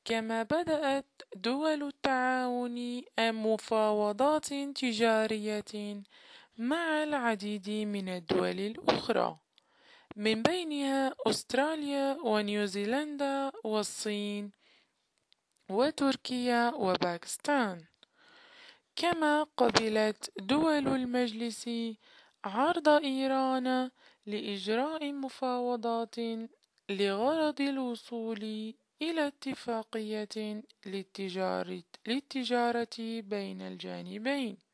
كما بدأت دول التعاون مفاوضات تجارية مع العديد من الدول الأخرى، من بينها أستراليا ونيوزيلندا والصين وتركيا وباكستان. كما قبلت دول المجلس عرض إيران لإجراء مفاوضات لغرض الوصول إلى اتفاقية للتجارة بين الجانبين.